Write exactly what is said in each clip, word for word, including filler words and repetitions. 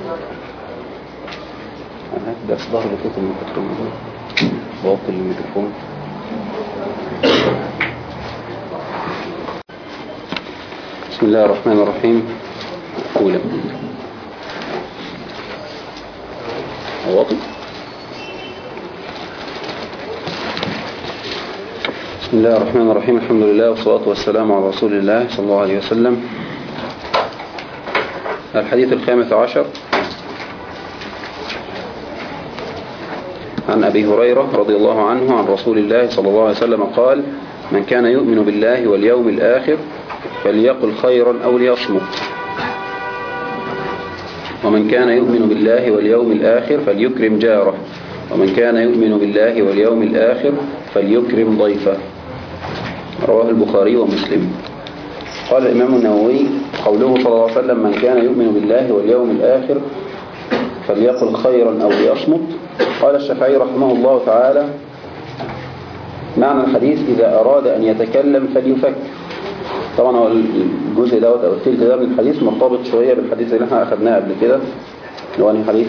ده ظهر بصوت الميكروفون، بوطي الميكروفون. بسم الله الرحمن الرحيم. أولا أوطي. بسم الله الرحمن الرحيم. الحمد لله والصلاة والسلام على رسول الله صلى الله عليه وسلم. الحديث الخامس عشر عن أبي هريرة رضي الله عنه عن رسول الله صلى الله عليه وسلم قال: من كان يؤمن بالله واليوم الآخر فليقل خيرا أو ليصمت، ومن كان يؤمن بالله واليوم الآخر فليكرم جاره، ومن كان يؤمن بالله واليوم الآخر فليكرم ضيفه. رواه البخاري ومسلم. قال الإمام النووي: قوله صلى الله عليه وسلم من كان يؤمن بالله واليوم الآخر فليقل خيرا أو ليصمت. قال الشافعي رحمه الله تعالى: معنى الحديث إذا أراد أن يتكلم فليفكر. طبعا هو الجزء دوت أو التلت ده من الحديث مرتبط شوية بالحديث اللي احنا أخذناه قبل كده، اللي هو الحديث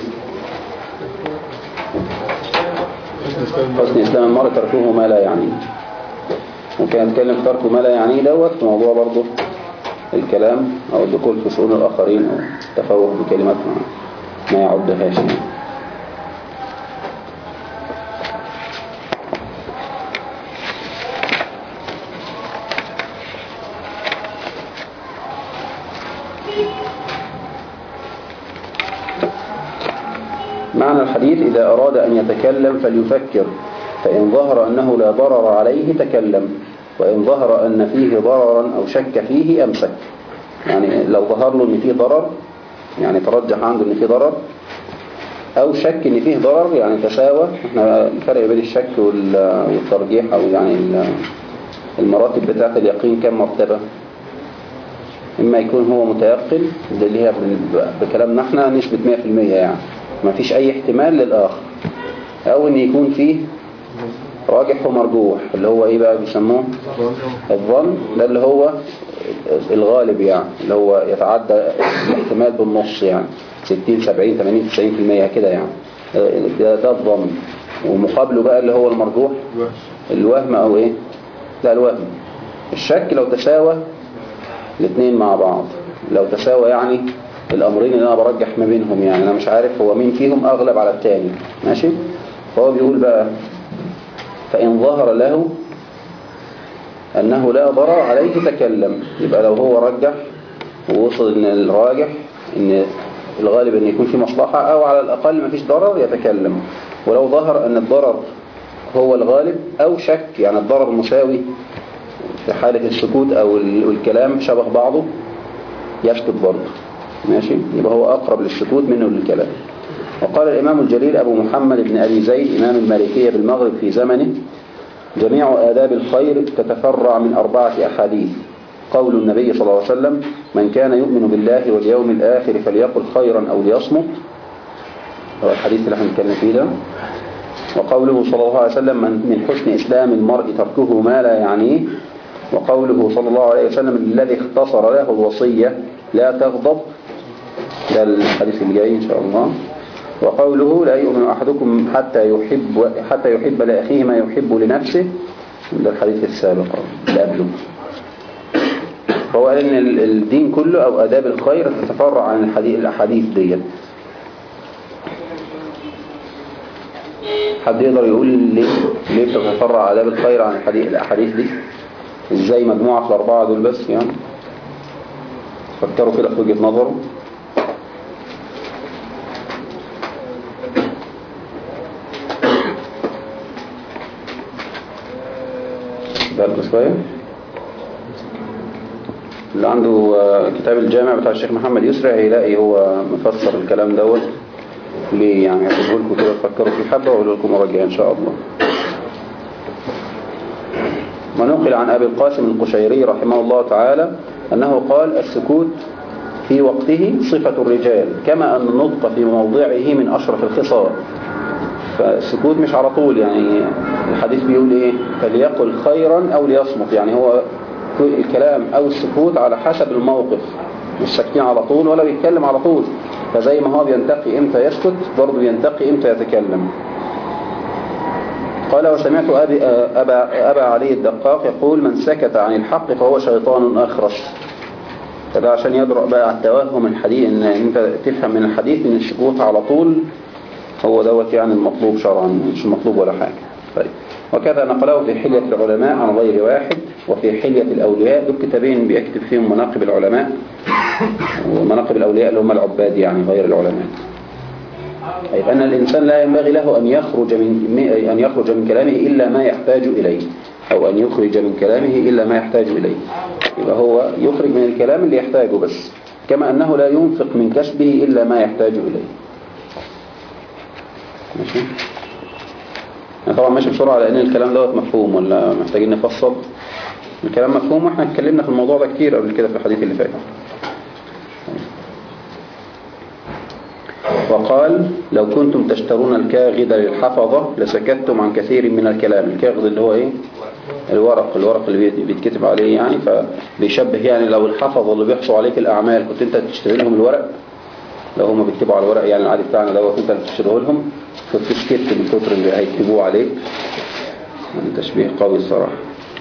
حسن إسلام المرء تركه ما لا يعنيه. وكان يتكلم في تركه ما لا يعنيه دوت في موضوع برضه الكلام أو الدخول في شؤون الآخرين أو التفوه بكلمات ما يعدهاش. معنى الحديث إذا أراد أن يتكلم فليفكر، فإن ظهر أنه لا ضرر عليه تكلم، وإن ظهر أن فيه ضررا أو شك فيه أمسك. يعني لو ظهر له أن فيه ضرر، يعني ترجح عنده أن فيه ضرر، أو شك أن فيه ضرر، يعني تساوى. احنا الفرق بين الشك والترجيح أو يعني المراتب بتاعت اليقين كم مرتبة؟ إما يكون هو متيقن، ده اللي هي بكلامنا احنا نسبة مية في المية، يعني ما فيش أي احتمال للآخر، أو أن يكون فيه راجح ومرجوح، اللي هو إيه بقى بيسموه الظن، ده اللي هو الغالب، يعني اللي هو يتعدى الاحتمال بالنص، يعني ستين سبعين ثمانين تسعين في المية كده، يعني ده, ده الظن. ومقابله بقى اللي هو المرجوح الوهم أو إيه، لا الوهم. الشك لو تساوى الاثنين مع بعض، لو تساوى يعني الأمرين اللي أنا برجح ما بينهم، يعني أنا مش عارف هو مين فيهم أغلب على الثاني، ماشي. فهو بيقول بقى: فإن ظهر له أنه لا ضرر عليه تكلم. يبقى لو هو رجح ووصل إن الراجح إن الغالب إن يكون في مصلحة أو على الأقل ما فيش ضرر يتكلم. ولو ظهر أن الضرر هو الغالب أو شك، يعني الضرر مساوي في حالة السكوت أو الكلام شبه بعضه، يسكت برضه، ماشي. يبقى هو أقرب للسكوت منه للكلام. وقال الإمام الجليل أبو محمد بن أبي زيد إمام المالكية بالمغرب في زمنه: جميع آداب الخير تتفرع من أربعة أحاديث. قول النبي صلى الله عليه وسلم: من كان يؤمن بالله واليوم الآخر فليقل خيرا أو ليصمت، هو الحديث اللي احنا بنتكلم فيه ده. وقوله صلى الله عليه وسلم: من حسن إسلام المرء تركه ما لا يعنيه. وقوله صلى الله عليه وسلم: الذي اختصر له الوصية لا تغضب، ده الحديث اللي جاي إن شاء الله. وقوله: لا يؤمن أحدكم حتى يحب حتى يحب لأخيه ما يحب لنفسه، ده الحديث السابق اللي قبله. فهو قال إن الدين كله أو آداب الخير تتفرع عن الحديث الأحاديث دي. حد يقدر يقول ليه ليه تتفرع آداب الخير عن الحديث الأحاديث دي؟ إزاي مجموعة في الأربعة دول بس؟ يعني فكروا كده في وجهة نظره. بالكم شوية. اللي عنده كتاب الجامع بتاع الشيخ محمد يسرع هيلاقي هو مفسر الكلام دوت ليه، يعني هتقول لكم كده تفكروا في الحبة وأقول لكم مرجع إن شاء الله. ونقل عن أبي القاسم القشيري رحمه الله تعالى أنه قال: السكوت في وقته صفة الرجال، كما أن النطق في موضعه من أشرف الخصال. فالسكوت مش على طول، يعني الحديث بيقول إيه؟ فليقل خيرا أو ليصمت، يعني هو الكلام أو السكوت على حسب الموقف، مش ساكتين على طول ولا بيتكلم على طول. فزي ما هو بينتقي امتى يسكت برضه بينتقي امتى يتكلم. قال وسمعت أبي أبا, أبا علي الدقاق يقول من سكت عن الحق فهو شيطان أخرس. فده عشان يدرأ بقى على التوهم الحديث، ان انت تفهم من الحديث ان السكوت على طول هو دوت يعني المطلوب شرعا، مش المطلوب ولا حاجة. طيب وكذا نقله في حلية العلماء عن غير واحد، وفي حلية الأولياء. دول كتابين بيكتب فيهم مناقب العلماء، ومناقب الأولياء اللي هم العباد يعني غير العلماء. طيب أن الإنسان لا ينبغي له أن يخرج من أن يخرج من كلامه إلا ما يحتاج إليه، أو أن يخرج من كلامه إلا ما يحتاج إليه. يبقى هو يخرج من الكلام اللي يحتاجه بس، كما أنه لا ينفق من كسبه إلا ما يحتاج إليه. ماشي؟ أنا طبعا ماشي بسرعة لأن الكلام دوت مفهوم ولا محتاجين نفصل. الكلام مفهوم، واحنا اتكلمنا في الموضوع ده كتير قبل كده في الحديث اللي فات. وقال لو كنتم تشترون الكاغد للحفظة لسكتتم عن كثير من الكلام. الكاغد اللي هو ايه؟ الورق الورق اللي بيتكتب عليه يعني، فبيشبه يعني لو الحفظة اللي بيحصوا عليك الأعمال كنت انت تشتري لهم الورق، لو هم بيكتبوا على الورق يعني العادي بتاعنا دوت انت اللي تشتريه لهم، فتسكت من كتر اللي هيكتبوه عليك. يعني تشبيه قوي الصراحة.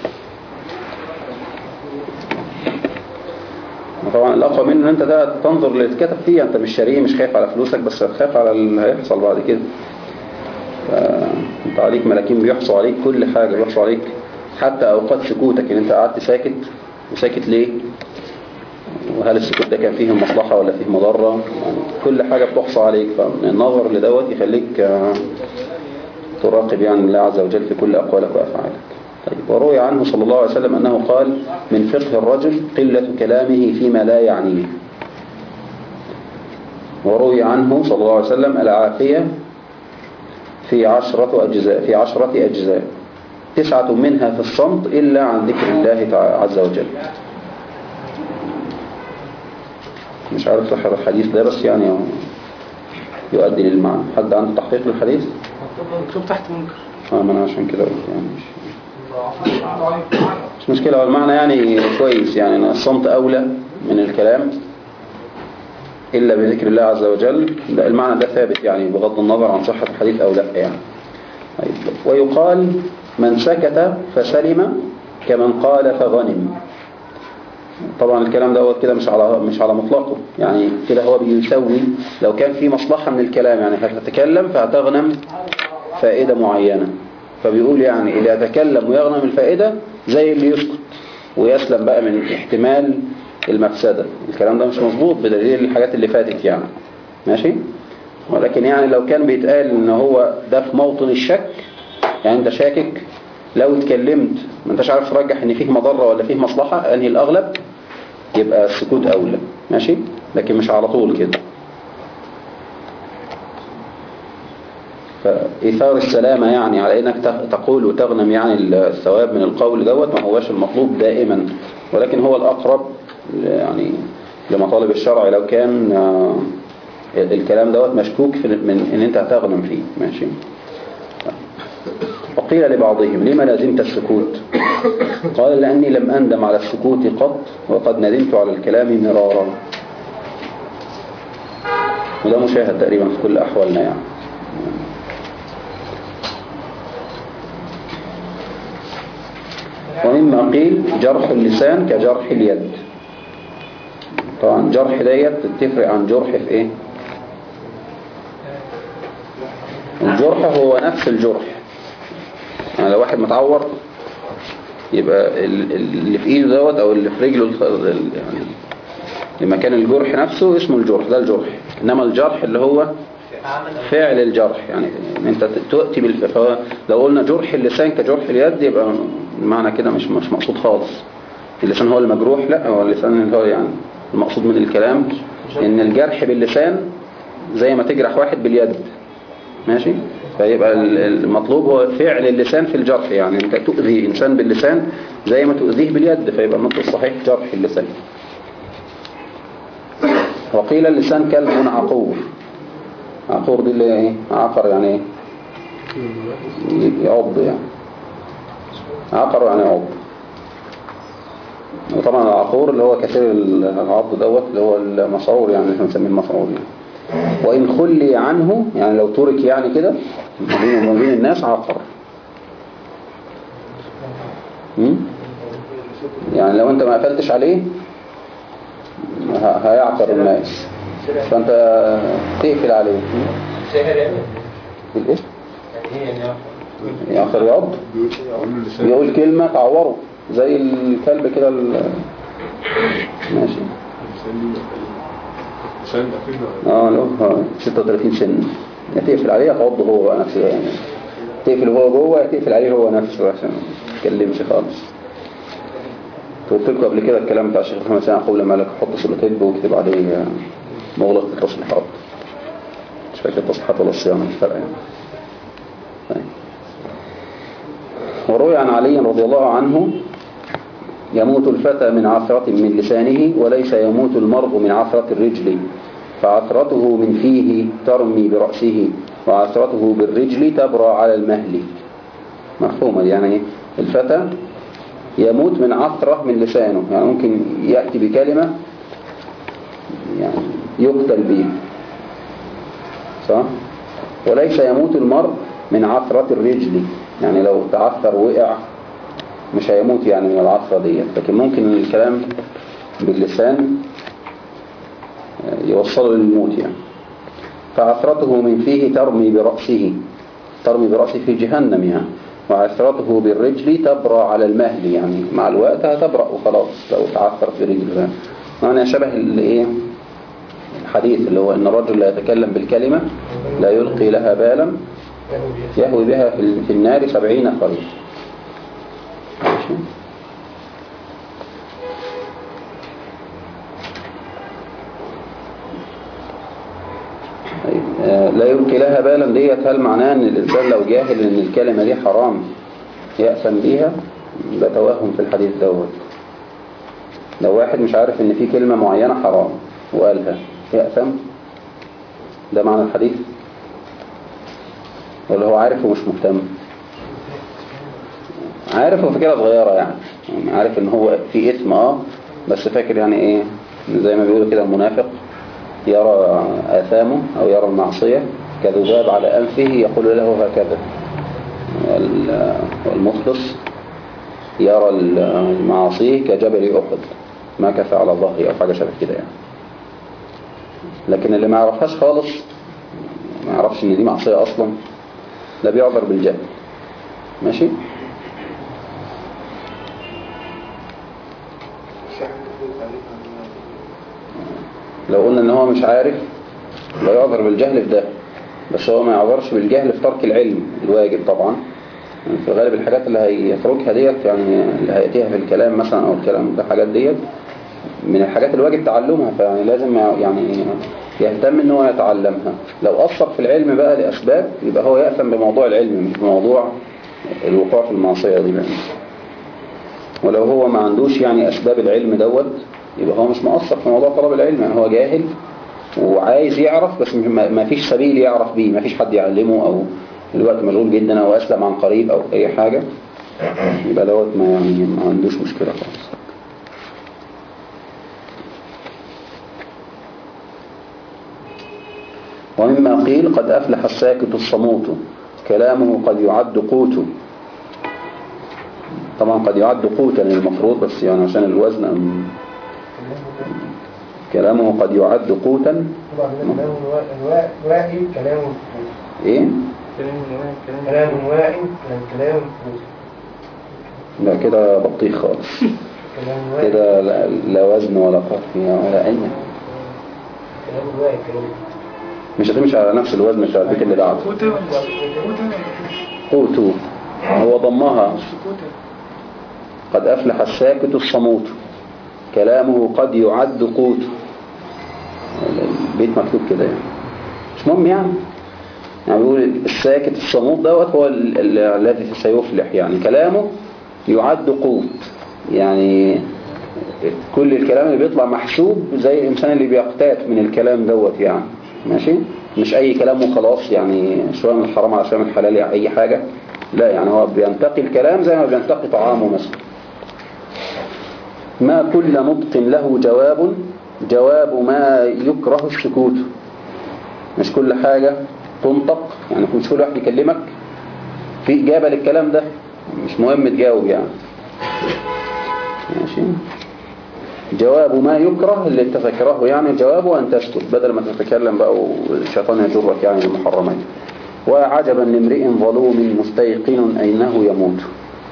طبعا الأقوى منه ان انت ده تنظر اللي اتكتب فيه، انت مش شاريه، مش خايف على فلوسك، بس خايف على اللي هيحصل بعد كده. انت عليك ملاكين بيحصوا عليك كل حاجة، بيحصوا عليك حتى اوقات سكوتك، ان انت قعدت ساكت وساكت ليه، وهل السكوت ده كان فيه مصلحة ولا فيه مضرة، يعني كل حاجة بتحصى عليك. فالنظر لدوت يخليك تراقب يعني الله عز وجل في كل أقوالك وأفعالك. طيب وروي عنه صلى الله عليه وسلم أنه قال من فقه الرجل قلة كلامه فيما لا يعنيه. وروي عنه صلى الله عليه وسلم العافية في عشرة أجزاء في عشرة أجزاء تسعة منها في الصمت إلا عن ذكر الله عز وجل. مش عارف صحة الحديث ده بس يعني يؤدي للمعنى. حد عنده تحقيق للحديث؟ مكتوب تحت منكر. اه ما انا عشان كده قلت يعني مش مش مشكلة. هو المعنى يعني كويس، يعني ان الصمت اولى من الكلام الا بذكر الله عز وجل. المعنى ده ثابت يعني بغض النظر عن صحة الحديث او لا يعني. ويقال من سكت فسلم كمن قال فغنم. طبعا الكلام ده كده مش على مش على مطلقه، يعني كده هو بيسوي لو كان في مصلحة من الكلام، يعني هتتكلم فهتغنم فائدة معينة، فبيقول يعني اللي يتكلم ويغنم الفائدة زي اللي يسكت ويسلم بقى من احتمال المفسدة. الكلام ده مش مظبوط بدليل الحاجات اللي فاتت يعني. ماشي؟ ولكن يعني لو كان بيتقال ان هو ده في موطن الشك، يعني انت شاكك لو اتكلمت ما انتش عارف ترجح ان فيه مضرة ولا فيه مصلحة انهي الاغلب، يبقى السكوت اولى. ماشي؟ لكن مش على طول كده. فإيثار السلامة يعني على انك تقول وتغنم يعني الثواب من القول دوت ما هوش المطلوب دائما، ولكن هو الأقرب يعني لمطالب الشرع لو كان الكلام دوت مشكوك في من ان انت هتغنم فيه. ماشي؟ وقيل لبعضهم لما لازمت السكوت؟ قال لأني لم أندم على السكوت قط وقد ندمت على الكلام مرارا. وده مشاهد تقريبا في كل أحوالنا يعني. ومما قيل جرح اللسان كجرح اليد. طبعا جرح ديت تفرق عن جرح في ايه؟ الجرح هو نفس الجرح، يعني لو واحد متعور يبقى اللي في ايده دوت او اللي في رجله يعني لمكان الجرح نفسه اسمه الجرح، ده الجرح. انما الجرح اللي هو فعل الجرح، يعني انت تؤتي بالفعل. لو قلنا جرح اللسان كجرح اليد يبقى المعنى كده مش مش مقصود خالص. اللسان هو المجروح، لا، هو اللسان اللي هو يعني المقصود من الكلام ان الجرح باللسان زي ما تجرح واحد باليد. ماشي؟ فيبقى المطلوب هو فعل اللسان في الجرح، يعني انت تؤذي انسان باللسان زي ما تؤذيه باليد، فيبقى النطق الصحيح جرح اللسان. وقيل اللسان كلب عقور. عقور دي اللي ايه؟ عقر يعني ايه؟ يعض يعني. عقر يعني يعض. وطبعا العقور اللي هو كثير العض دوت اللي هو المسعور، يعني احنا بنسميه المسعور يعني. وإن خلي عنه يعني لو ترك يعني كده ما بين وما بين الناس عقر. م? يعني لو انت ما قفلتش عليه هيعقر الناس، فانت تقفل عليه. سهر يعني بالايه؟ يعني ايه يعني يعقر يعض، يقول كلمة تعوره زي الكلب كده ال... ماشي. اه له ستة وثلاثين سن، يا تقفل عليه تعضه هو بقى نفسه يعني، تقفل هو جوه تقفل عليه هو نفسه عشان ما يتكلمش خالص. قلت لكم قبل كده الكلام بتاع الشيخ محمد سامي قبل ما لك حط سلوتيب واكتب عليه مغلق التصليحات، مش فاكر التصليحات ولا الصيانه مش فارقه يعني. طيب. وروي عن علي رضي الله عنه يموت الفتى من عثرة من لسانه وليس يموت المرء من عثرة الرجل، فعثرته من فيه ترمي برأسه وعثرته بالرجل تبرى على المهل. مفهومة يعني الفتى يموت من عثرة من لسانه، يعني ممكن يأتي بكلمة يعني يقتل بها صح؟ وليس يموت المرء من عثرة الرجل، يعني لو تعثر وقع مش هيموت يعني من العثرة دي، لكن ممكن الكلام باللسان يوصله للموت يعني. فعثرته من فيه ترمي برأسه، ترمي برأسه في جهنم يعني، وعثرته بالرجل تبرى على المهل، يعني مع الوقت هتبرأ وخلاص لو تعثرت برجله. معنى شبه الايه الحديث اللي هو ان الرجل لا يتكلم بالكلمة لا يلقي لها بالا يهوي بها في النار سبعين خريف. لا يلقي لها بالا ديت، هل معناه ان الانسان لو جاهل ان الكلمة دي حرام يأثم بيها؟ ده توهم في الحديث دوت. لو واحد مش عارف ان في كلمة معينة حرام وقالها يأثم؟ ده معنى الحديث؟ ولا هو عارف ومش مهتم؟ عارف وفكرة صغيرة يعني. يعني عارف ان هو في اسم اه بس فاكر يعني ايه، زي ما بيقولوا كده المنافق يرى آثامه او يرى المعصية كذباب على أنفه يقول له هكذا، والمخلص يرى المعاصي كجبل أحد مكث على ظهره أو حاجة شبه كده يعني. لكن اللي ما يعرفهاش خالص ما يعرفش ان دي معصية اصلا ده بيعذر بالجهل. ماشي. لو قلنا ان هو مش عارف لا يعذر بالجهل في ده، بس هو ما يعذرش بالجهل في ترك العلم الواجب طبعا. يعني في غالب الحاجات اللي هيتركها ديت يعني اللي هيأتيها في الكلام مثلا او الكلام ده حاجات ديت من الحاجات الواجب تعلمها، فيعني لازم يعني يهتم ان هو يتعلمها. لو أثر في العلم بقى لأسباب يبقى هو يأثم بموضوع العلم مش بموضوع الوقوع في المعصية دي بقى. ولو هو ما عندوش يعني أسباب العلم دوت يبقى هو مش مؤثر في موضوع طلب العلم، يعني هو جاهل وعايز يعرف بس ما فيش سبيل يعرف بيه، ما فيش حد يعلمه أو الوقت مشغول جدا أو أسلم عن قريب أو أي حاجة، يبقى دوت ما يعني ما عندوش مشكلة خالص. ومما قيل قد أفلح الساكت الصموت كلامه قد يعد قوت. طبعا قد يعد قوتا المفروض بس يعني عشان الوزن أم كلامه قد يعد قوتا. واعي كلامه ايه كلام واعي كلام لا كده بطيخ خالص كده لا, لا وزن ولا قافية ولا أي كلام واعي كلام مش هتمشي على نفس الوزن بتاع البيت اللي بعده. قوتو هو ضمها قد أفلح الساكت الصموت كلامه قد يعد قوت. البيت مكتوب كده يعني مش مهم يعني. يعني بيقول الساكت الصموت دوت هو الذي سيفلح، يعني كلامه يعد قوت، يعني كل الكلام اللي بيطلع محسوب زي الإنسان اللي بيقتات من الكلام دوت يعني. ماشي، مش أي كلام وخلاص يعني شوية من الحرام على شوية من الحلال يعني أي حاجة، لا يعني هو بينتقي الكلام زي ما بينتقي طعامه مثلا. ما كل نطق له جواب جواب ما يكره السكوت. مش كل حاجة تنطق، يعني مش كل واحد يكلمك في إجابة للكلام ده، مش مهم تجاوب يعني. ماشي. جواب ما يكره اللي انت فكره يعني جوابه أن تسكت بدل ما تتكلم بقى والشيطان يجرك يعني المحرمات. وعجبا لامرئ ظلوم مستيقن أنه يموت.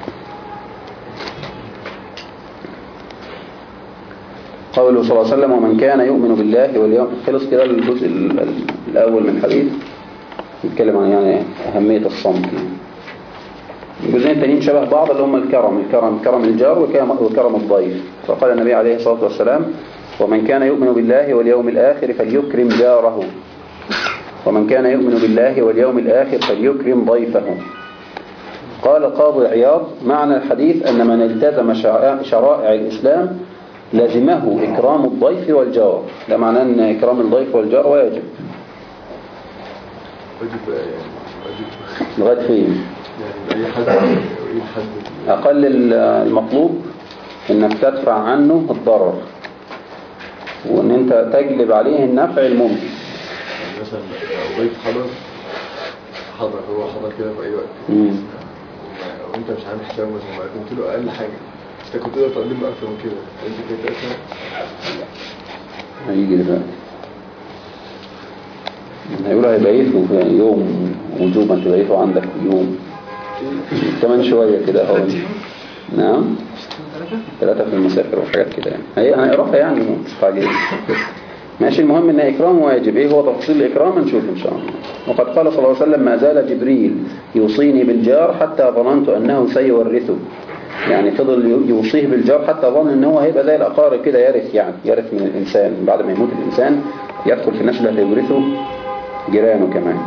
قوله صلى الله عليه وسلم ومن كان يؤمن بالله واليوم. خلص كده الجزء الأول من الحديث، يتكلم عن يعني أهمية الصمت. الجزئين التانيين شبه بعض اللي هم الكرم الكرم كرم الجار وكرم الضيف. فقال النبي عليه الصلاة والسلام ومن كان يؤمن بالله واليوم الآخر فليكرم جاره ومن كان يؤمن بالله واليوم الآخر فليكرم ضيفه. قال القاضي عياض معنى الحديث أن من التزم شرائع الإسلام لازمه إكرام الضيف والجار. ده معناه أن إكرام الضيف والجار واجب. واجب يعني واجب لغاية فين؟ يعني أي حد أي حد أقل المطلوب أنك تدفع عنه الضرر وأن أنت تجلب عليه النفع الممكن. يعني مثلا لو ضيف حضر حضر هو حضر كده في أي وقت مم. وأنت مش عامل حساب مثلا قدمت له أقل حاجة، أنت كنت تقدر تقدم له أكثر من كده، أنت كده تأثر هيجي دلوقتي هيقول هيبيته يوم وجوبا تبيته عندك يوم كمان شوية كده أهو. نعم ثلاثة في المسافر وحاجات كده يعني هي هنقراها يعني مش تعجيل. ماشي. المهم ان اكرام واجب. ايه هو تفصيل الاكرام نشوف ان شاء الله. وقد قال صلى الله عليه وسلم ما زال جبريل يوصيني بالجار حتى ظننت انه سيورثه. يعني فضل يوصيه بالجار حتى ظن ان هو هيبقى زي الاقارب كده يرث يعني يرث من الانسان بعد ما يموت الانسان يدخل في الناس اللي هيورثه جيرانه كمان.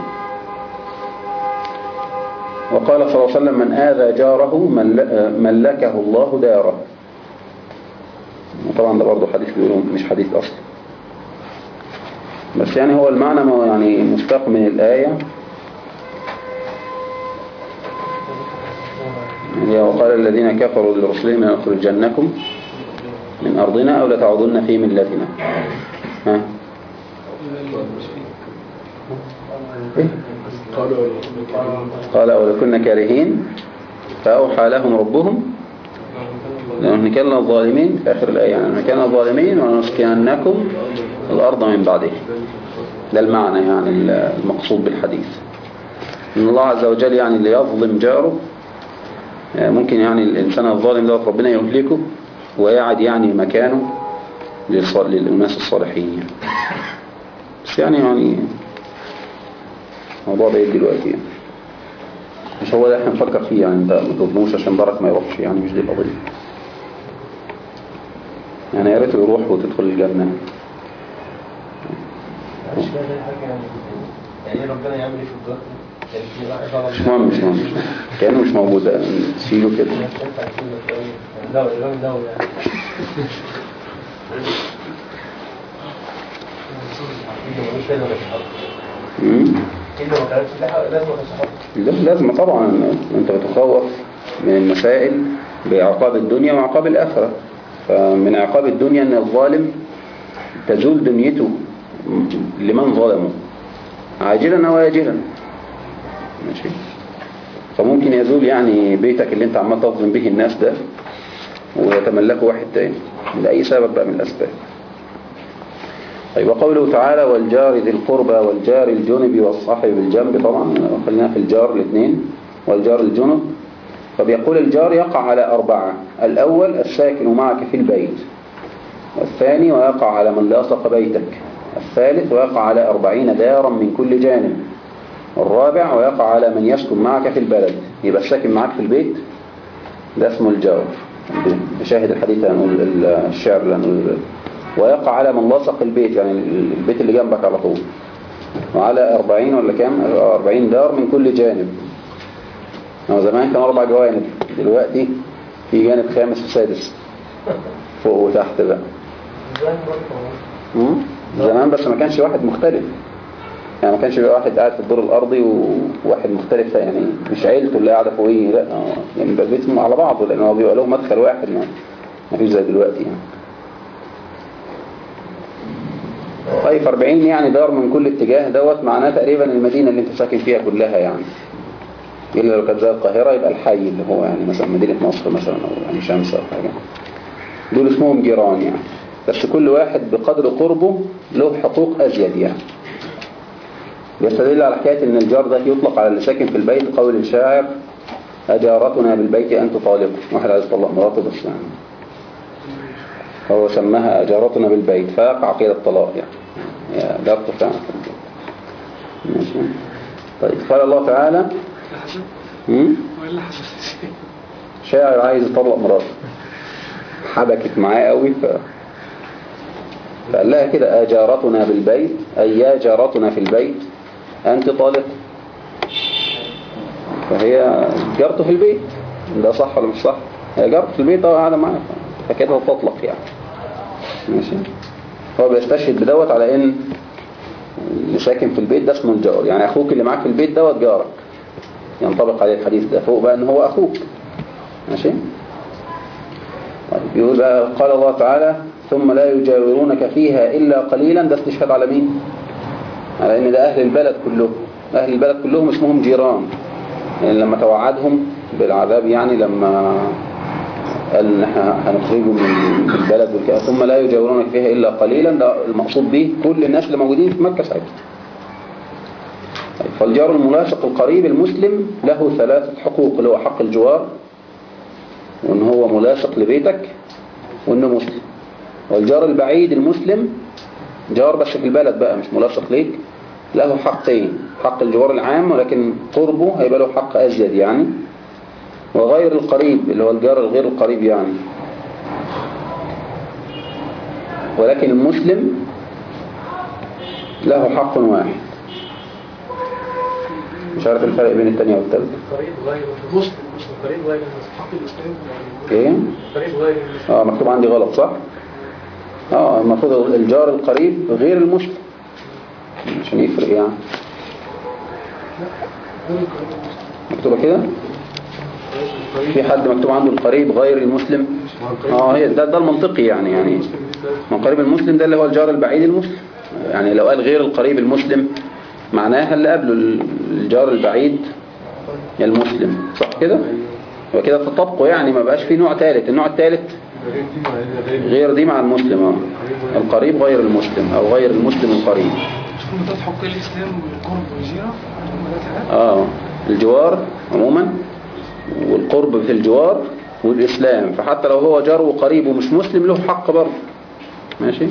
وقال صلى الله عليه وسلم من آذى جاره ملكه الله داره. وطبعا ده برضه حديث بيقولون مش حديث أصلا بس يعني هو المعنى يعني مشتق من الآية. وقال الذين كفروا لرسلهم لنخرجنكم من أرضنا أو لتعودن في ملتنا. ها قال أولو كنا كارهين فأوحى لهم ربهم لنهلكن الظالمين في آخر الآية يعني نهلكن الظالمين ونسكننكم الأرض من بعدهم. ده المعنى يعني المقصود بالحديث إن الله عز وجل يعني اللي يظلم جاره ممكن يعني الإنسان الظالم ده ربنا يهلكه ويعد يعني مكانه للناس الصالحين يعني. بس يعني يعني موضوع بعيد دلوقتي يعني. مش هو ده احنا نفكر فيه يعني انت ما تظلموش عشان دارك ما يروحش يعني مش دي القضية يعني يا ريت يروح وتدخل الجنة. يعني ربنا يعمل ايه في الدار مش مهم مش مهم كأنه مش موجود شيله كده. دولة دولة لازم طبعا انت بتخوف من المسائل بعقاب الدنيا وعقاب الآخرة. فمن عقاب الدنيا ان الظالم تزول دنيته لمن ظلمه عاجلا او آجلا. ماشي. فممكن يزول يعني بيتك اللي انت عمال تظلم به الناس ده ويتملكه واحد تاني لأي سبب بقى من الأسباب. طيب وقوله تعالى والجار ذي القربى والجار الجنب والصاحب بالجنب. طبعا خلينا في الجار الاثنين والجار الجنب. فبيقول الجار يقع على أربعة. الأول الساكن معك في البيت والثاني ويقع على من لاصق بيتك الثالث ويقع على أربعين دارا من كل جانب الرابع ويقع على من يسكن معك في البلد. يبقى الساكن معك في البيت ده اسمه الجار بشاهد الحديث عن الشعر لأنه ويقع على من لاصق البيت يعني البيت اللي جنبك على طول وعلى أربعين ولا كام أربعين دار من كل جانب. هو زمان كان أربع جوانب دلوقتي في جانب خامس وسادس فوق وتحت بقى. زمان بس ما كانش واحد مختلف يعني ما كانش بقى واحد قاعد في الدور الأرضي وواحد مختلف يعني مش عيلته اللي قاعدة فوقيه لا يعني بقى البيت على بعضه لأنه هو بيبقى له مدخل واحد ما فيش زي دلوقتي يعني. طيب أربعين يعني دار من كل اتجاه دوت معناه تقريبا المدينة اللي انت ساكن فيها كلها يعني. إلا لو كانت زي القاهرة يبقى الحي اللي هو يعني مثلا مدينة نصر مثلا أو يعني شمس أو حاجة. دول اسمهم جيران يعني، بس كل واحد بقدر قربه له حقوق أزيد يعني. يستدل على حكاية ان الجار ده يطلق على اللي ساكن في البيت قول الشاعر أجارتنا بالبيت أنت طالق. واحد عايز يطلق مراته بس يعني هو سماها أجارتنا بالبيت فيقع كده الطلاق يعني. يا جارته فعلا في البيت. ماشي. طيب قال الله تعالى هم؟ شاعر عايز يطلق مراته حبكت معاه قوي ف... فقال لها كده أجارتنا بالبيت أي يا جارتنا في البيت أنت طالق. فهي جارته في البيت، ده صح ولا مش صح؟ هي جارته في البيت قاعدة معاه فكده تطلق يعني. ماشي. هو بيستشهد بدوت على ان اللي ساكن في البيت ده اسمه الجار، يعني اخوك اللي معاك في البيت دوت جارك، ينطبق عليه الحديث ده فوق بقى ان هو اخوك. ماشي. طيب يقول بقى قال الله تعالى ثم لا يجاورونك فيها إلا قليلا. ده استشهاد على مين؟ على ان ده اهل البلد كلهم. اهل البلد كلهم اسمهم جيران يعني لما توعدهم بالعذاب يعني لما قال ان احنا هنخرجهم من البلد والكلام ثم لا يجاورونك فيها إلا قليلا. ده المقصود به كل الناس اللي موجودين في مكة ساعتها. فالجار الملاصق القريب المسلم له ثلاثة حقوق اللي هو حق الجوار وان هو ملاصق لبيتك وانه مسلم. والجار البعيد المسلم جار بس في البلد بقى مش ملاصق ليك له حقين، حق الجوار العام ولكن قربه هيبقى له حق أزيد يعني. وغير القريب اللي هو الجار الغير القريب يعني. ولكن المسلم له حق واحد. مش عارف الفرق بين الثانية والثالثة. قريب غير المسلم. قريب غير المسلم. حق الإسلام. ايه؟ قريب غير المسلم. اه مكتوب عندي غلط صح؟ اه المفروض الجار القريب غير المسلم عشان يفرق يعني. مكتوبة كده؟ في حد مكتوب عنده القريب غير المسلم؟ اه هي ده, ده المنطقي يعني يعني من قريب المسلم ده اللي هو الجار البعيد المسلم. يعني لو قال غير القريب المسلم معناها اللي قبله الجار البعيد المسلم صح كده؟ وكده تطبقوا يعني ما بقاش فيه نوع ثالث. النوع الثالث غير دي مع المسلم اه القريب غير المسلم او غير المسلم القريب. شوفوا ده حق الإسلام والقرب والجيرة اه الجوار عموما والقرب في الجوار والإسلام. فحتى لو هو جار وقريب ومش مسلم له حق برضه. ماشي.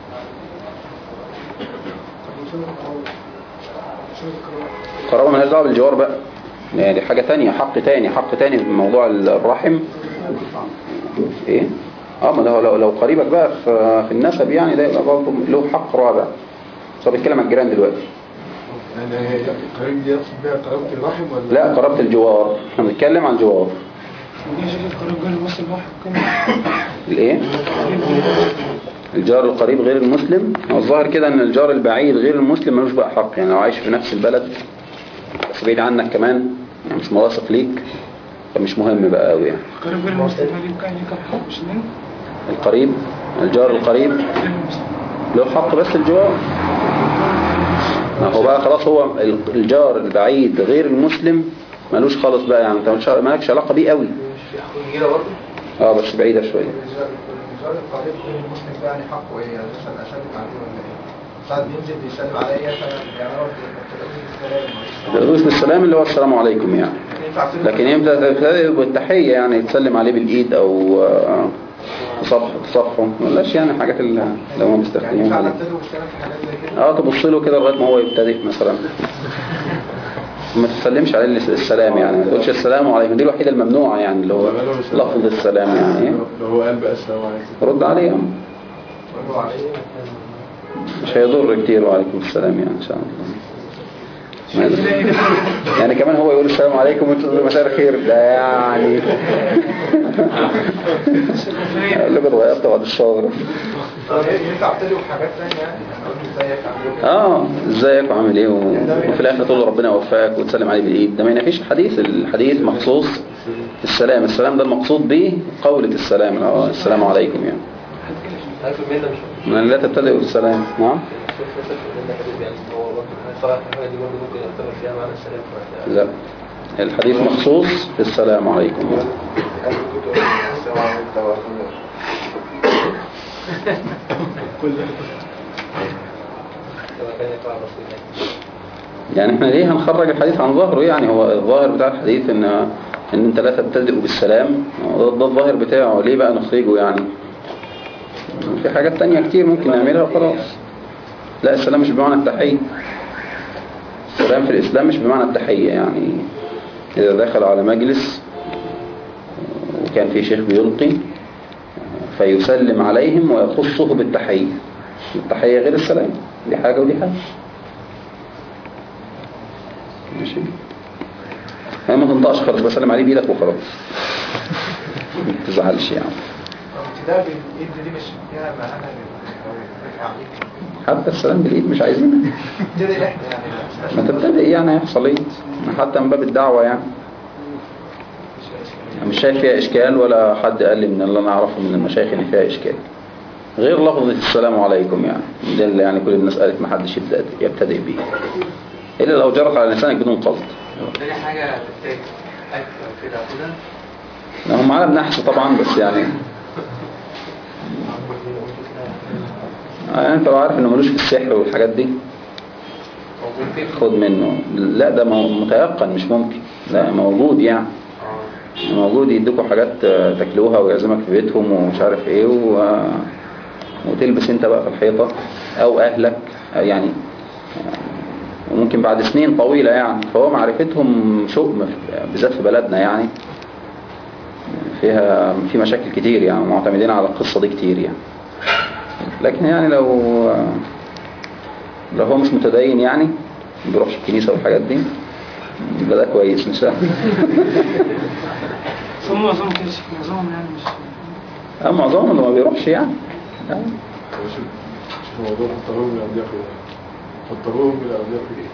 قرابة مالهاش دعوه بالجوار بقى يعني دي حاجة تانية حق تاني حق تاني في موضوع الرحم. ايه اه ما ده لو, لو قريبك بقى في, في النسب يعني ده يبقى برضه له حق رابع. بس هو بيتكلم عن الجيران دلوقتي. يعني القريب دي يقصد بها قرابة الرحم ولا لا قرابة الجوار. احنا بنتكلم عن الجوار. الايه الجار القريب غير المسلم. الظاهر كده ان الجار البعيد غير المسلم ملوش بقى حق يعني لو عايش في نفس البلد بس بعيد عنك كمان يعني مش ملاصق ليك فمش مهم بقى قوي يعني. القريب غير المسلم كان يكون حق مش لين القريب الجار القريب له حق بس الجوار. هو بقى خلاص هو الجار البعيد غير المسلم ملوش خالص بقى يعني انت مالكش علاقة بيه قوي. اه بس بعيدة شوية. الجار القريب غير المسلم ده يعني حقه ايه؟ عشان اشدد عليه ولا ايه؟ ساعات بينزل بيسلم عليا فيعملوا بالسلام. بالسلام اللي هو السلام عليكم يعني. لكن يبدأ بالتحية يعني تسلم عليه بالإيد أو تصفح تصفحه ملاش يعني حاجات اللي هم بيستخدموها. اه تبص له كده لغاية ما هو يبتدئ مثلا. ما تسلمش عليه السلام يعني ما تقولش السلام عليكم. دي الوحيدة الممنوعة يعني اللي هو لفظ السلام يعني. لو هو قال بقى السلام عليكم رد عليه مش هيضر كتير. وعليكم السلام يعني ان شاء الله. يعني كمان هو يقول السلام عليكم وانتوا مساء الخير ده يعني اللي بتغيرت بعد الشغل. ينفع ابتدوا بحاجات ثانيه يعني ازيك عامل ايه اه ازيك وعامل ايه وفي الاخر تقول له ربنا يوفقك وتسلم عليه بالايد. ده ما ينفيش الحديث. الحديث مخصوص السلام. السلام ده المقصود به قولة السلام السلام عليكم يعني. من لا تبتدئ بالسلام. نعم لا، الحديث مخصوص في السلام عليكم. يعني احنا ليه هنخرج الحديث عن ظاهره؟ يعني هو الظاهر بتاع الحديث ان ان انت لا تبتدئ بالسلام، ده الظاهر بتاعه، ليه بقى نخرجه يعني؟ في حاجات تانية كتير ممكن نعملها وخلاص. لا، السلام مش بمعنى التحية. السلام في الإسلام مش بمعنى التحية. يعني إذا دخل على مجلس وكان في شيخ بيلقي فيسلم عليهم ويخصه بالتحية. التحية غير السلام، دي حاجة ودي حاجة. ماشي، ما تنطقش خالص، بسلم عليه بإيدك وخلاص، ما تزعلش يعني. ابتداء بالايد دي مش فيها معناها حتى السلام بالايد مش عايزينه. ابتدي احنا يعني ما تبتدئ يعني هيحصل ايه؟ حتى من باب الدعوة يعني. مش شايف فيها اشكال، ولا حد قال لي من اللي انا اعرفه من المشايخ ان فيها اشكال غير لفظة السلام عليكم. يعني ده اللي يعني كل الناس قالت ما حدش يبتدئ بيه الا لو جرت على لسانك بدون قصد. دي حاجه تحتاج اكثر كده كده. هم على بنحس طبعا، بس يعني يعني انت لو عارف انه ملوش في السحر والحاجات دي خد منه. لا، ده متيقن، مش ممكن. لا، موجود يعني، موجود. يديكوا حاجات تاكلوها ويعزمك في بيتهم ومش عارف ايه و... وتلبس انت بقى في الحيطة او اهلك يعني، وممكن بعد سنين طويلة يعني. فهو معرفتهم شؤم بالذات في بلدنا يعني، فيها في مشاكل كتير يعني، معتمدين على القصة دي كتير يعني. لكن يعني لو لو هو مش متدين يعني ما بيروحش الكنيسة والحاجات دي، يبقى ده كويس مش سهل. ثم معظمهم كده، معظمهم يعني مش اه معظمهم اللي ما بيروحش يعني. شوف موضوع فطروهم من الأضياف فطروهم من الأضياف ايه؟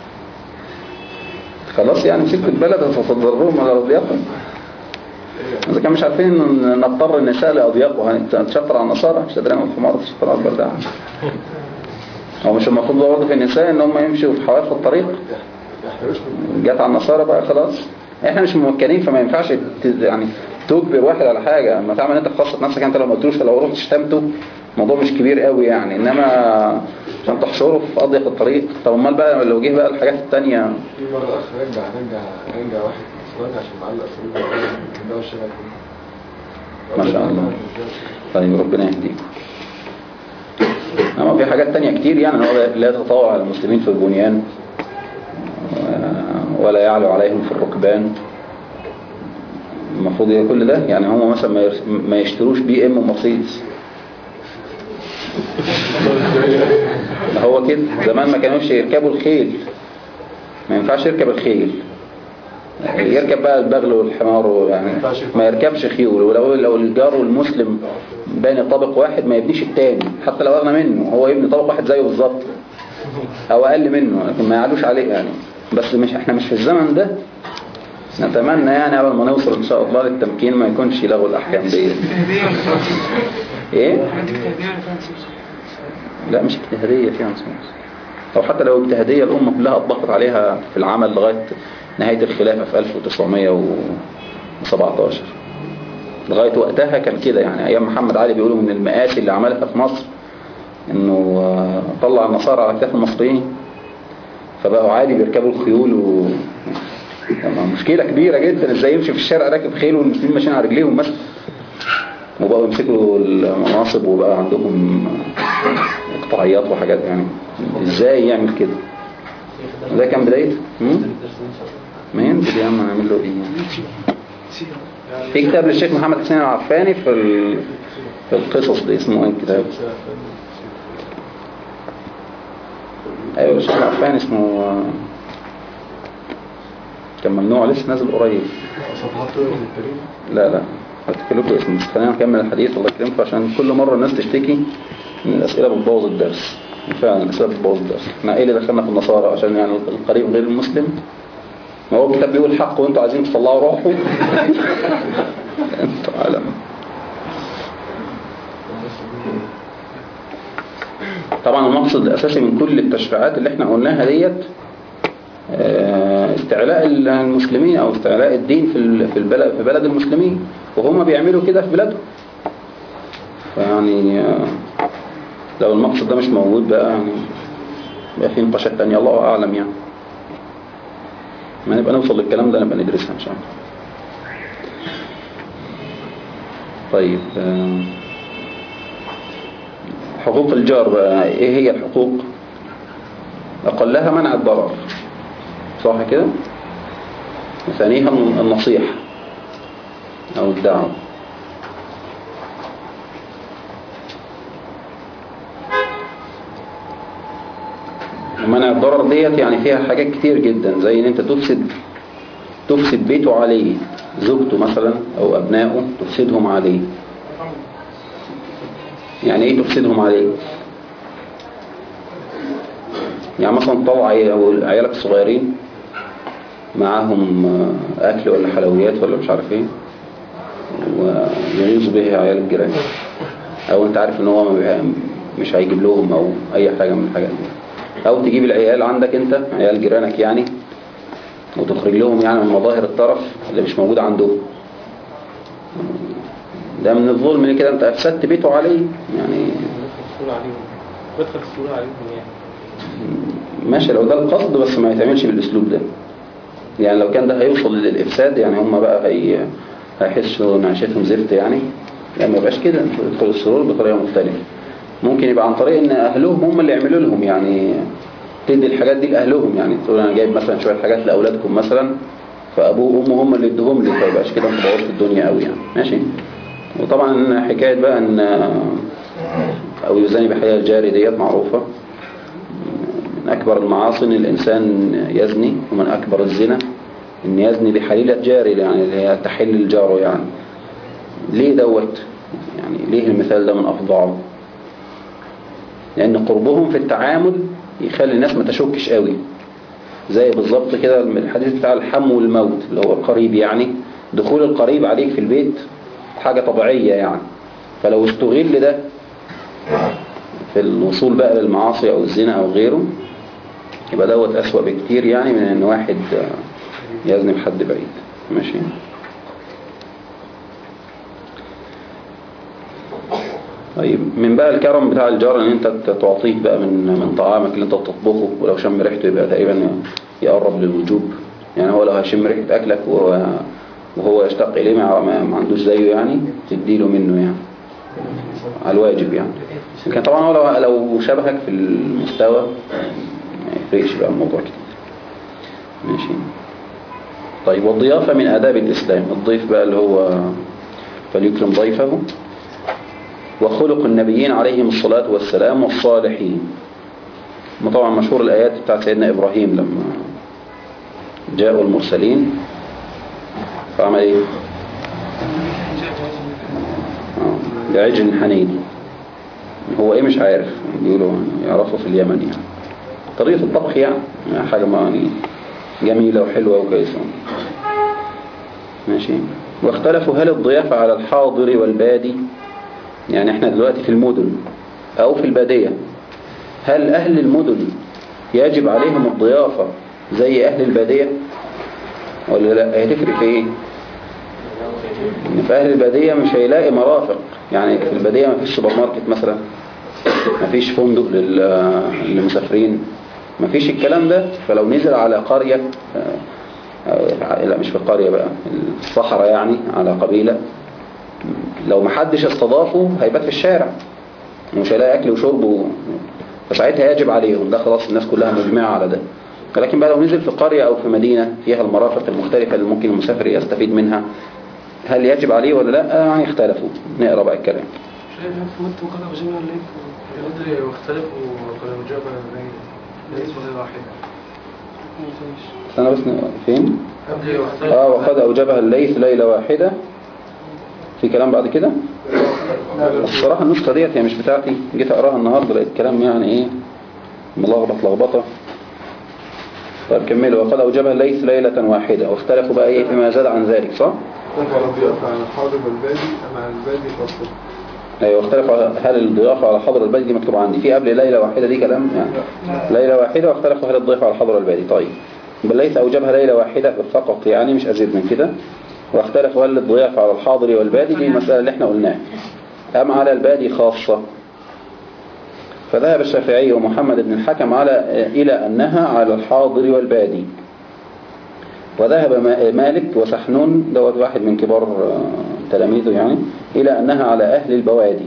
خلاص يعني مسكت البلد فصدروهم على أضيافهم. إذا كانوا مش عارفين إن نضطر النساء لأضيافها، هنتشطر على النصارى، مش قادرين على الحمار تشطر على البردعة. هو مش المفروض برضه في النساء إن هم يمشوا في حواف الطريق؟ جات على النصارى بقى خلاص. احنا مش ممكنين، فما ينفعش يعني تجبر واحد على حاجة. ما تعمل انت خاصة نفسك انت، لو ما قلتلوش فلو رحت شتمته الموضوع مش كبير قوي يعني. انما عشان تحشره في اضيق الطريق، طب امال بقى لو جه بقى الحاجات التانية. في مرة اخ رجع رجع رجع واحد صغير عشان معلق صليب ده والشباب ما شاء الله. طيب ربنا يهديكم. اما في حاجات تانية كتير يعني، هو لا يتطاوع على المسلمين في البنيان ولا يعلو عليهم في الركبان. المفروض كل ده يعني هم مثلا ما يشتروش بي ام ومرسيدس. هو كده زمان ما كانوش يركبوا الخيل، ما ينفعش يركب الخيل، يركب بقى البغل والحمار يعني، ما يركبش خيول. ولو لو الجار المسلم باني طابق واحد ما يبنيش التاني، حتى لو اغنى منه هو يبني طابق واحد زيه بالظبط او اقل منه، لكن ما يعلوش عليه يعني. بس مش احنا مش في الزمن ده. نتمنى يعني قبل ما نوصل ان شاء الله للتمكين ما يكونش يلغوا الاحكام دي. ايه؟ لا مش اجتهادية فيها نصوص، او حتى لو اجتهادية الامة كلها اطبقت عليها في العمل لغاية نهاية الخلافة في ألف وتسعمية وسبعتاشر. لغاية وقتها كان كده يعني. ايام محمد علي بيقولوا من المآسي اللي عملها في مصر انه طلع النصارى على كتاف المصريين، فبقوا عادي بيركبوا الخيول و... مشكلة كبيرة جدا. ازاي يمشي في الشارع راكب خيل والمسلمين ماشيين على رجليهم مثلا، وبقوا يمسكوا المناصب وبقى عندهم اقطاعيات وحاجات يعني. ازاي يعمل كده؟ ده كان بدايته. ما ينزل يا عم نعمل له ايه؟ في كتاب للشيخ محمد حسين العفاني في ال... في القصص دي، اسمه ايه الكتاب؟ ايوه الشيخ العفاني اسمه، كان ممنوع لسه نازل قريب. لا لا هفتكر لكم اسمه، بس خلينا نكمل الحديث الله يكرمكم، عشان كل مرة الناس تشتكي ان الاسئله بتبوظ الدرس. فعلا الاسئله بتبوظ الدرس. احنا ايه اللي دخلنا في النصارى؟ عشان يعني القريب غير المسلم. ما هو الكتاب بيقول حق وانتوا عايزين تطلعوا روحه. انتوا عالم. طبعا المقصد الأساسي من كل التشريعات اللي احنا قلناها ديت استعلاء المسلمين أو استعلاء الدين في في البلد في بلد المسلمين، وهم بيعملوا كده في بلادهم. فيعني لو المقصد ده مش موجود بقى يعني بقى في نقاشات تانية الله أعلم يعني. ما نبقى نوصل للكلام ده نبقى ندرسها إن شاء الله. طيب حقوق الجار بقى ايه هي الحقوق؟ اقلها منع الضرر صح كده، وثانيها النصيحة او الدعوة. منع الضرر ديت يعني فيها حاجات كتير جدا، زي ان انت تفسد تفسد بيته عليه، زوجته مثلا او ابنائه تفسدهم عليه. يعني ايه تفسدهم عليه؟ يعني مثلا طلع عيالك الصغيرين معاهم اكل ولا حلويات ولا مش عارف ايه ويغيظ به عيال الجيران، او انت عارف ان هو مش هيجيب لهم او اي حاجة من الحاجات دي، او تجيب العيال عندك انت عيال جيرانك يعني وتخرج لهم يعني من مظاهر الطرف اللي مش موجود عندهم. ده من الظلم اللي كده انت افسدت بيته عليه يعني. بدخل السورة عليهم يعني ماشي لو ده القصد، بس ما يتعملش بالاسلوب ده. يعني لو كان ده هيوصل للافساد يعني هم بقى هي هيحسوا ان عيشتهم زفت يعني. يعني ما يبقاش كده، يدخل السرور بطريقه مختلفه. ممكن يبقى عن طريق ان اهلهم هم اللي يعملوا لهم، يعني تدي الحاجات دي لاهلهم، يعني تقول انا جايب مثلا شويه حاجات لاولادكم مثلا، فابوه وامه هم اللي يدوهم لي، ما يبقاش كده انت بوظت الدنيا قوي يعني. ماشي. وطبعا حكايه بقى ان او يزاني بحياة الجاري ديت معروفه. من اكبر المعاصي ان الانسان يزني، ومن اكبر الزنا ان يزني بحليله جاري، يعني اللي هي تحل الجار يعني. ليه دوت يعني؟ ليه المثال ده من افضعه؟ لان قربهم في التعامل يخلي الناس ما تشكش قوي، زي بالظبط كده الحديث بتاع الحم والموت اللي هو القريب، يعني دخول القريب عليك في البيت حاجة طبيعية يعني. فلو استغل ده في الوصول بقى للمعاصي او الزنا او غيره يبقى دوت اسوأ بكتير يعني من ان واحد يزني بحد بعيد. ماشي. طيب من بقى الكرم بتاع الجار ان انت تعطيه بقى من من طعامك اللي انت بتطبخه، ولو شم ريحته يبقى تقريبا يقرب للوجوب. يعني هو لو هيشم ريحة اكلك وهو وهو يشتاق اليه ما عندوش زيه يعني، تديله منه يعني على الواجب يعني. لكن طبعا هو لو لو شبهك في المستوى ما يفرقش بقى الموضوع كده. ماشي. طيب والضيافة من آداب الإسلام. الضيف بقى اللي هو فليكرم ضيفه، وخلق النبيين عليهم الصلاة والسلام والصالحين. طبعا مشهور الآيات بتاعت سيدنا إبراهيم لما جاءوا المرسلين فعمل ايه؟ بعجل حنين. هو ايه مش عارف، بيقولوا يعرفوا في اليمن يعني طريقة الطبخ يعني حاجة يعني جميلة وحلوة وكويسة. ماشي. واختلفوا هل الضيافة على الحاضر والبادي، يعني احنا دلوقتي في المدن او في البادية، هل اهل المدن يجب عليهم الضيافة زي اهل البادية ولا لا؟ هتفرق في ايه؟ ان في اهل البادية مش هيلاقي مرافق، يعني في البادية ما فيش سوبر ماركت مثلا، ما فيش فندق للمسافرين، ما فيش الكلام ده. فلو نزل على قرية، لا مش في القرية بقى، الصحراء يعني، على قبيلة، لو ما حدش استضافه هيبات في الشارع ومش هيلاقي اكل وشرب و... فساعتها يجب عليهم ده، خلاص الناس كلها مجمعة على ده. لكن بقى لو نزل في قرية او في مدينة فيها المرافق المختلفة اللي ممكن المسافر يستفيد منها، هل يجب عليه ولا لا؟ يعني اختلفوا. نقرأ بقى الكلام. شايف انت وقال ابو جميل الليل واختلفوا وقال ابو جابر ليس ولا واحد. انا بس فين؟ اه وقد اوجبها الليث ليلة واحدة. في كلام بعد كده؟ الصراحة النسخة ديت هي مش بتاعتي، جيت اقراها النهاردة لقيت كلام يعني ايه ملخبط لخبطة. طيب كملوا. وقد اوجبها الليث ليلة واحدة. واختلفوا بقى ايه فيما زاد عن ذلك، صح؟ تنفع الضيافة عن الحاضر والبادي أم عن البادي فقط؟ ايوه اختلف هل الضيافة على حضر البادي دي مكتوب عندي في قبل ليلة واحدة دي كلام يعني ليلة واحدة واختلفوا هل الضيافة على حضر البادي. طيب بل ليس أوجبها ليلة واحدة فقط يعني مش أزيد من كده. واختلفوا هل الضيافة على الحاضر والبادي دي المسألة اللي احنا قلناها أم على البادي خاصة. فذهب الشافعي ومحمد بن الحكم على إلى أنها على الحاضر والبادي. وذهب مالك وسحنون دوت واحد من كبار تلاميذه يعني إلى أنها على أهل البوادي،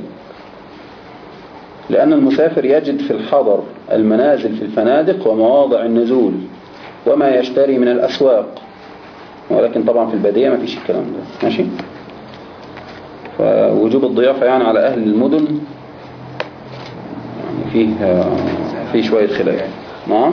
لأن المسافر يجد في الحضر المنازل في الفنادق ومواضع النزول وما يشتري من الأسواق، ولكن طبعا في البادية ما فيش الكلام ده. ماشي. فوجوب الضيافة يعني على أهل المدن يعني فيه فيه شوية خلاف. نعم.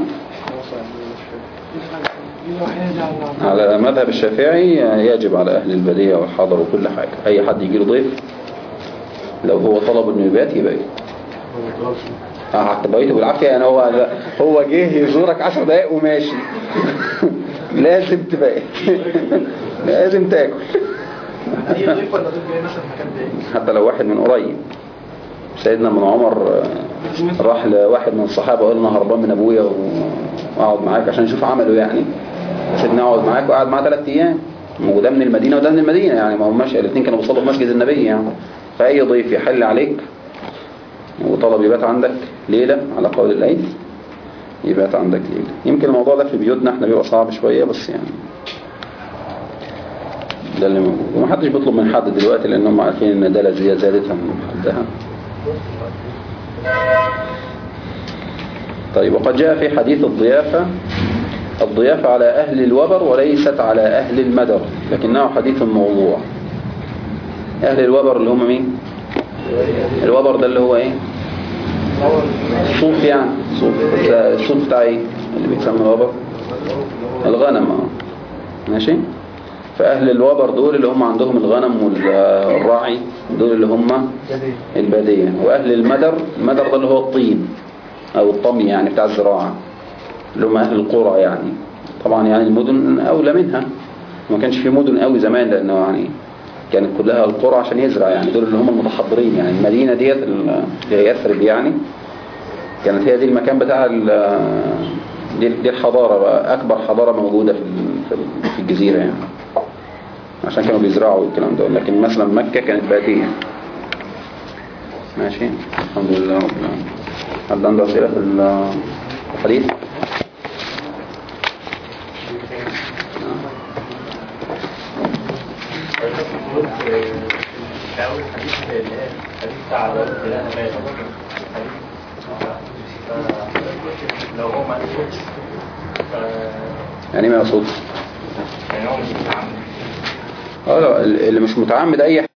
على مذهب الشافعي يجب على أهل البادية والحضر وكل حاجة. أي حد يجي له ضيف لو هو طلب إنه يبات يبات. اه حتى بقيته بالعافية يعني هو هو جه يزورك عشر دقايق وماشي لازم تبات لازم تاكل. اي ضيف ولا ضيف جاي مثلا مكان بعيد؟ حتى لو واحد من قريب. سيدنا ابن عمر راح لواحد من الصحابة وقال انا هربان من ابويا واقعد معاك عشان نشوف عمله يعني. سيدنا اقعد معاك وقعد معاه ثلاث ايام وده من المدينة وده من المدينة يعني ما هماش الاثنين كانوا بيصلوا في مسجد النبي يعني. فأي ضيف يحل عليك وطلب يبات عندك ليلة على قول الليث يبات عندك ليلة. يمكن الموضوع ده في بيوتنا احنا بيبقى صعب شوية بس يعني ده اللي موجود. ومحدش بيطلب من حد دلوقتي لأنهم عارفين ان ده لزيادة زادتها من حدها. طيب وقد جاء في حديث الضيافة الضيافة على أهل الوبر وليست على أهل المدر لكنه حديث موضوع. أهل الوبر اللي هم مين؟ الوبر ده اللي هو ايه؟ صوف يعني صوف. الصوف بتاع ايه اللي بيتسمى الوبر؟ الغنم. اه ماشي. فأهل الوبر دول اللي هم عندهم الغنم والراعي دول اللي هم البادية. وأهل المدر المدر ده اللي هو الطين أو الطمي يعني بتاع الزراعة اللي هم أهل القرى يعني. طبعا يعني المدن أولى منها ما كانش في مدن قوي زمان لأنه يعني كانت كلها القرى عشان يزرع يعني. دول اللي هم المتحضرين يعني. المدينة ديت اللي هي يثرب يعني كانت هي دي المكان بتاع دي, دي الحضارة بقى أكبر حضارة موجودة في في الجزيرة يعني عشان كانوا بيزرعوا الكلام ده. لكن مثلا مكة كانت بادية. ماشي. الحمد لله رب العالمين. هل عنده أسئلة في الحديث؟ يعني ما يقصدش. اه لا اللي مش متعمد اي